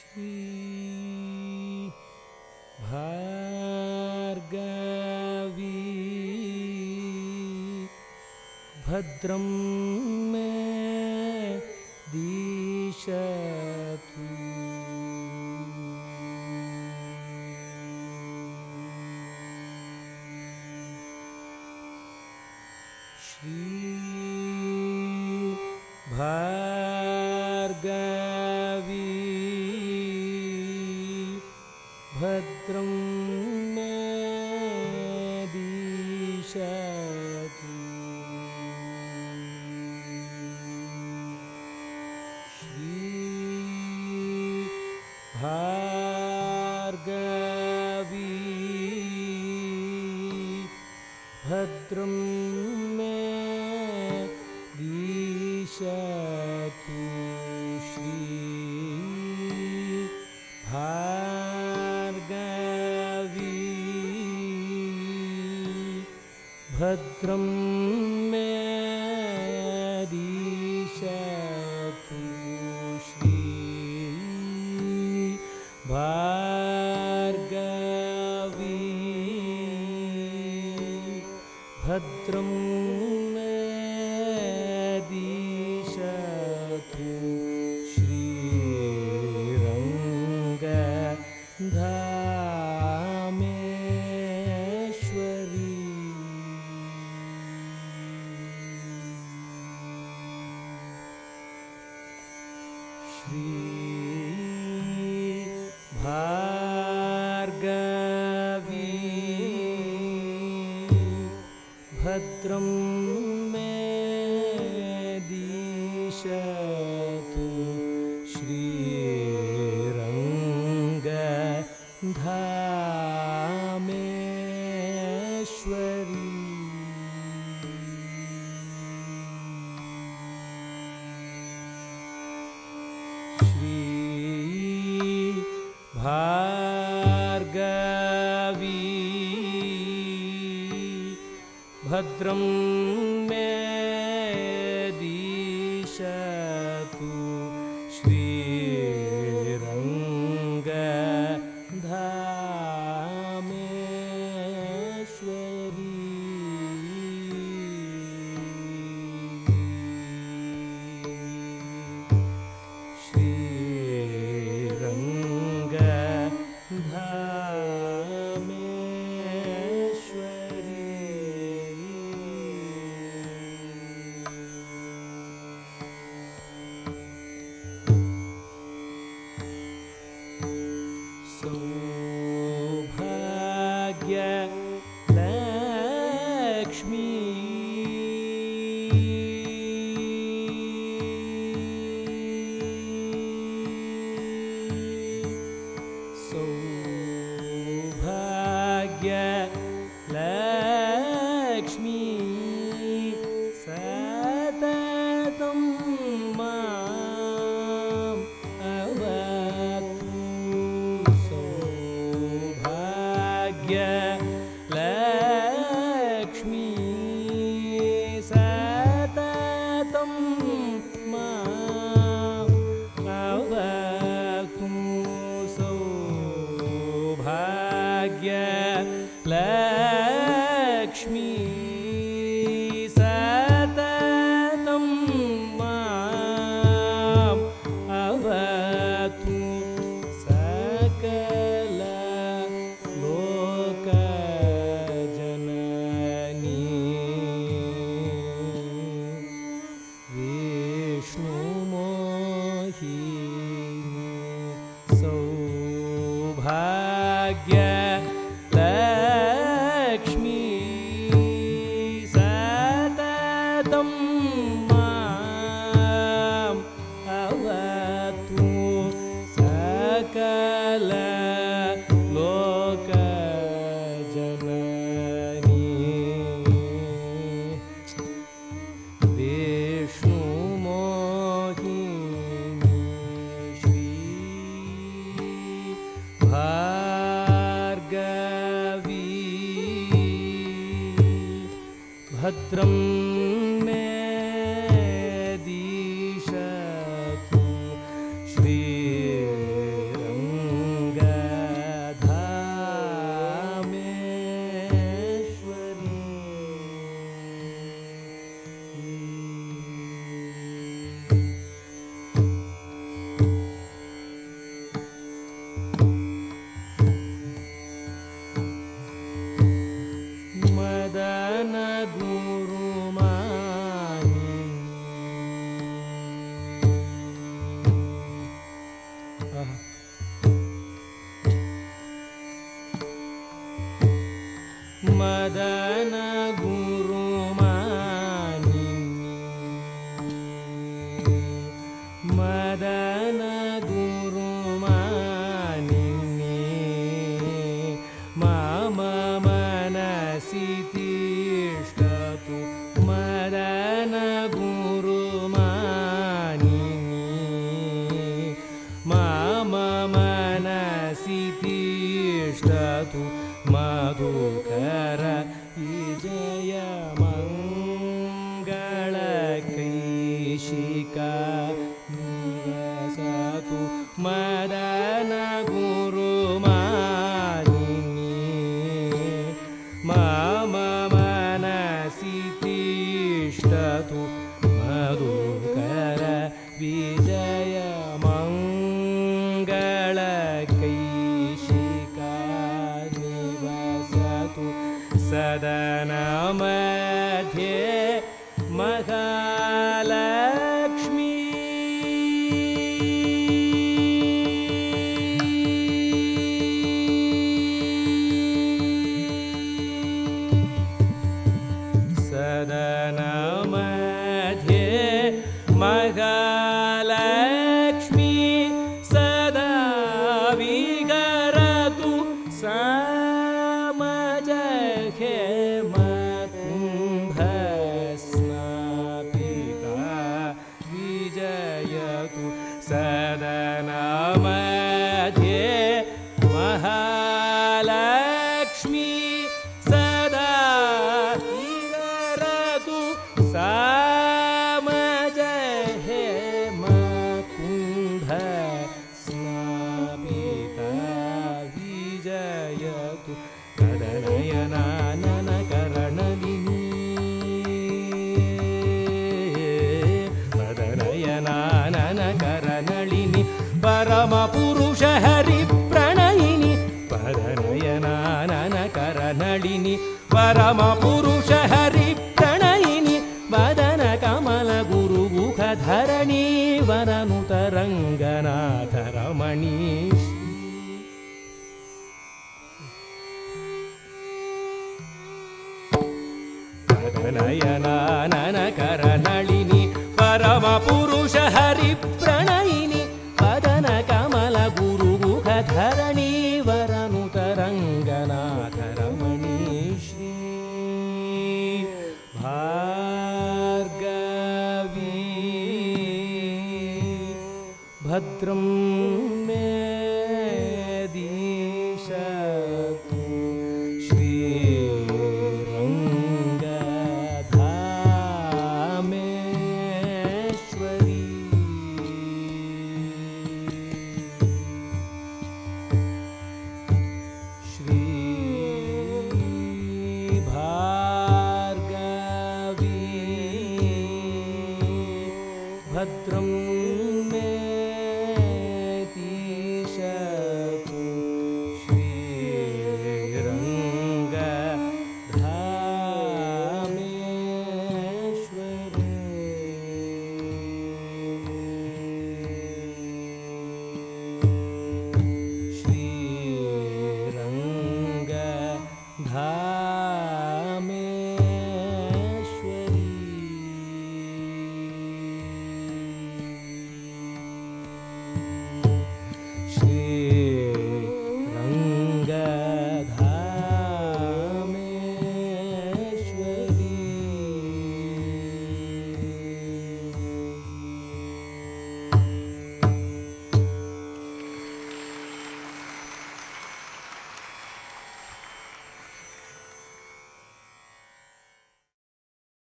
श्री भार्गवी भद्रं मे दिशतु। श्री भार्गवी भद्रं मे दिशतु। श्री भार्गवी भद्रं मे दिशतु। श्री भार्गवी भद्रं मे दिशतु। श्री भार्गवी भद्रं मे दिशतु। श्रीरङ्गधामेश्वरी श्री भार्गवी भद्रं मे दिशतु। श्रीरङ्गधामेश्वरी श्री भार्गवी भद्रं मे दिशतु। श्रीरङ्गधामेश्वरी सौभाग्य लक्ष्मी सौभाग्य लक्ष्मी सततं माम् अवतु। सौभाग्य लक्ष्मी सततं माम् अवतु। सौभाग्य लक्ष्मी सततं माम् अवतु। सकल लोकजननी विष्णुमोहिनी सौभाग्य लक्ष्मी सततं माम् अवतु। सकल लोकजननी विष्णुमोहिनी श्री भार्गवी भद्रं मे दिशतु। श्रीरङ्गधामेश्वरी ಮದನ ಗುರುಮಾನಿನಿ ಮದನ ಗುರುಮಾನಿನಿ ಮಮ ಮನಸಿ ತಿಷ್ಠತು ಮದನ ಗುರುಮಾನಿನಿ ಮಮ ಮನಸಿ ತಿಷ್ಠತು ಮಧುಕರ ವಿಜಯ ಮಂಗಳ ಕೈಶಿಕ ನಿವಸತು ಮದನ ಗುರುಮಾನಿನಿ ಮಮ ಮನಸಿ ತಿಷ್ಠತು ಮಧುಕರ ವಿಜಯ ಮಂಗಳ ಕೈಶಿಕ ಸದನ ಮಧ್ಯೆ ಮಹಾಲಕ್ಷ್ಮೀ ಸದನ ಮಧ್ಯೆ ಮಹಾಲಕ್ಷ್ಮೀ ಸದಾ ವಿಗರತು ಸದನ ಮಧ್ಯೆ ಮಹಾಲಕ್ಷ್ಮೀ ಸದಾ ವಿಗರತು ಸಾಮಜ ಹೇಮ ಕುಂಭ ಸ್ನಾಪಿತ ವಿಜಯತು ತದನಯನಾನನ ಕರಣಲಿನಿ ತದನಯನಾನನ ಕರಣಲಿನಿ ಪರಮ ಪುರುಷ ಹರಿ ಪ್ರಣಯಿನಿ ಪದನಯನಾನನ ಕರನಳಿನಿ ಪರಮ ಪುರುಷ ಹರಿ ಪ್ರಣಯಿನಿ ವದನ ಕಮಲ ಗುರು ಗುಖ ಧರಣಿ ವರನುತ ರಂಗನಾಥ ರಮಣಿ ಪದನಯನಾನನ ಕರನಳಿನಿ ಪರಮ ಪುರುಷ ಹರಿ ಪ್ರಣಯಿನಿ ವದನ ಕಮಲ ಗುರು ಗುಖ ಧರಣಿ ವರನುತ ರಂಗನಾಥ ರಮಣಿ ಶ್ರೀ ಭಾರ್ಗವಿ ಭದ್ರಂ ಮೇ